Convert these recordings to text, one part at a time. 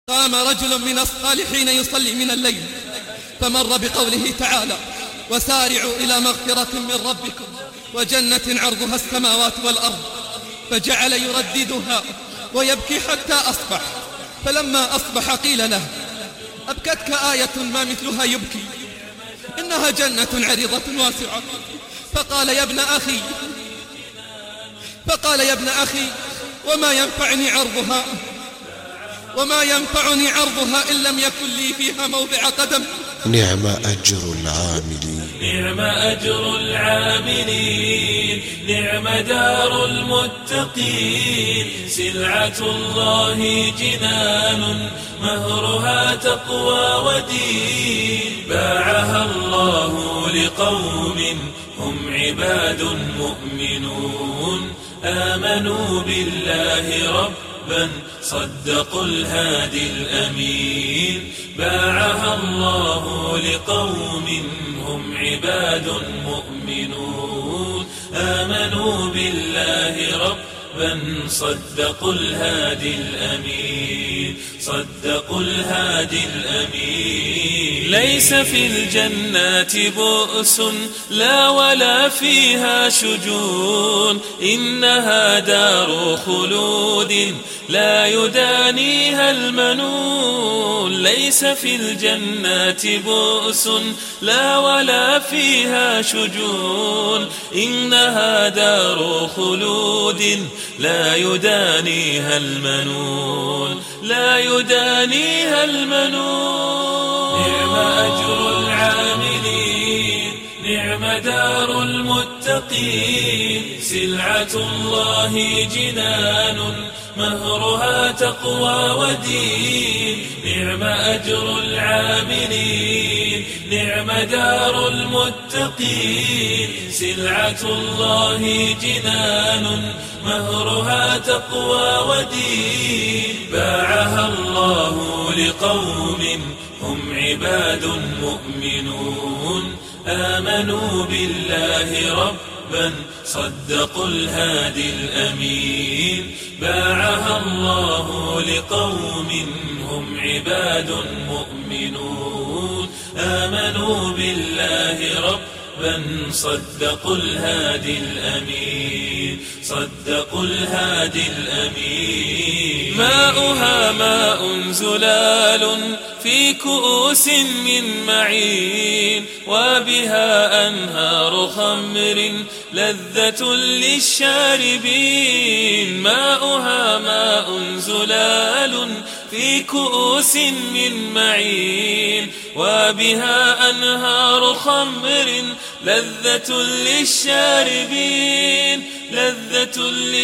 قام رجل من الصالحين يصلي من الليل فمر بقوله تعالى: وسارعوا إلى مغفرة من ربكم وجنة عرضها السماوات والأرض، فجعل يرددها ويبكي حتى أصبح. فلما أصبح قيل له: أبكتك آية ما مثلها يبكي، إنها جنة عريضة واسعة. فقال يا ابن أخي وما ينفعني عرضها إن لم يكن لي فيها موضع قدم. نعم أجر العاملين، نعم أجر العاملين، نعم دار المتقين. سلعة الله جنان مهرها تقوى ودين، باعها الله لقوم هم عباد مؤمنون، آمنوا بالله ربا صدقوا الهادي الأمين. باعها الله لقوم هم عباد مؤمنون، آمنوا بالله ربا صدقوا الهادي الأمين، صدقوا الهادي الأمين. ليس في الجنات بؤس لا ولا فيها شجون، إنها دار خلود لا يدانيها المنون. ليس في الجنات بؤس لا ولا فيها شجون، إنها دار خلود لا يدانيها المنون، لا يدانيها المنون. نعم أجر العاملين، نعم دار المتقين. سلعة الله جنان مهرها تقوى ودين، نعم أجر العاملين، نعم دار المتقين. سلعة الله جنان مهرها تقوى ودين، باعها الله لقوم هم عباد مؤمنون، آمنوا بالله ربا صدقوا الهادي الأمين. باعها الله لقوم هم عباد مؤمنون، آمنوا بالله ربا صدقوا الهادي الأمين، صدقوا الهادي الأمين. ماؤها ماء زلال في كؤوس من معين، وبها أنهار خمر لذة للشاربين. ماؤها ماء زلال في كؤوس من معين، وبها أنهار خمر لذة للشاربين، لذة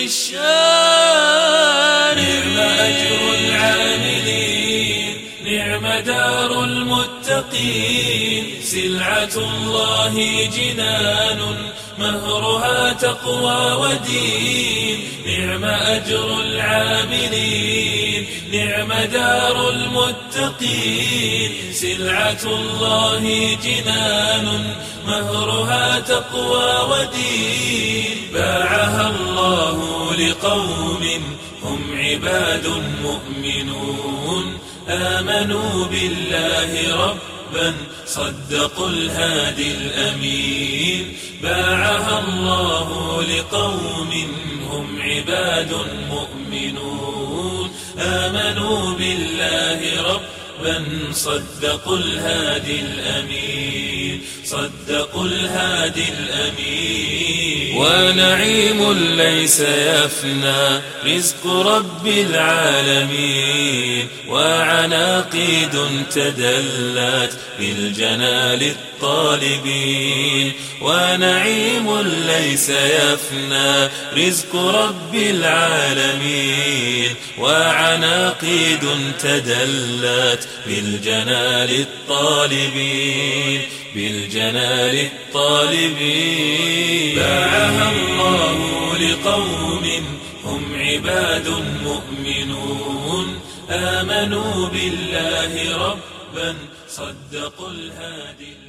للشاربين. نعم أجر العاملين، نعم دار المتقين. سلعة الله جنان مهرها تقوى ودين، نعم أجر العاملين، نعم دار المتقين. سلعة الله جنان مهرها تقوى ودين، باعها الله لقوم هم عباد مؤمنون، آمنوا بالله ربا صدقوا الهادي الأمين. باعها الله لقوم هم عباد مؤمنون، آمنوا بالله ربا صدقوا الهادي الأمين، صدقوا الهادي الأمين. ونعيم ليس يفنى رزق رب العالمين، وعناقيد تدلت بالجنال الطالبين. ونعيم ليس يفنى رزق رب العالمين، وعناقيد تدلت بالجنال الطالبين، بالجنال الطالبين. باعها الله لقوم هم عباد مؤمنون، آمنوا بالله ربا صدقوا الهادي.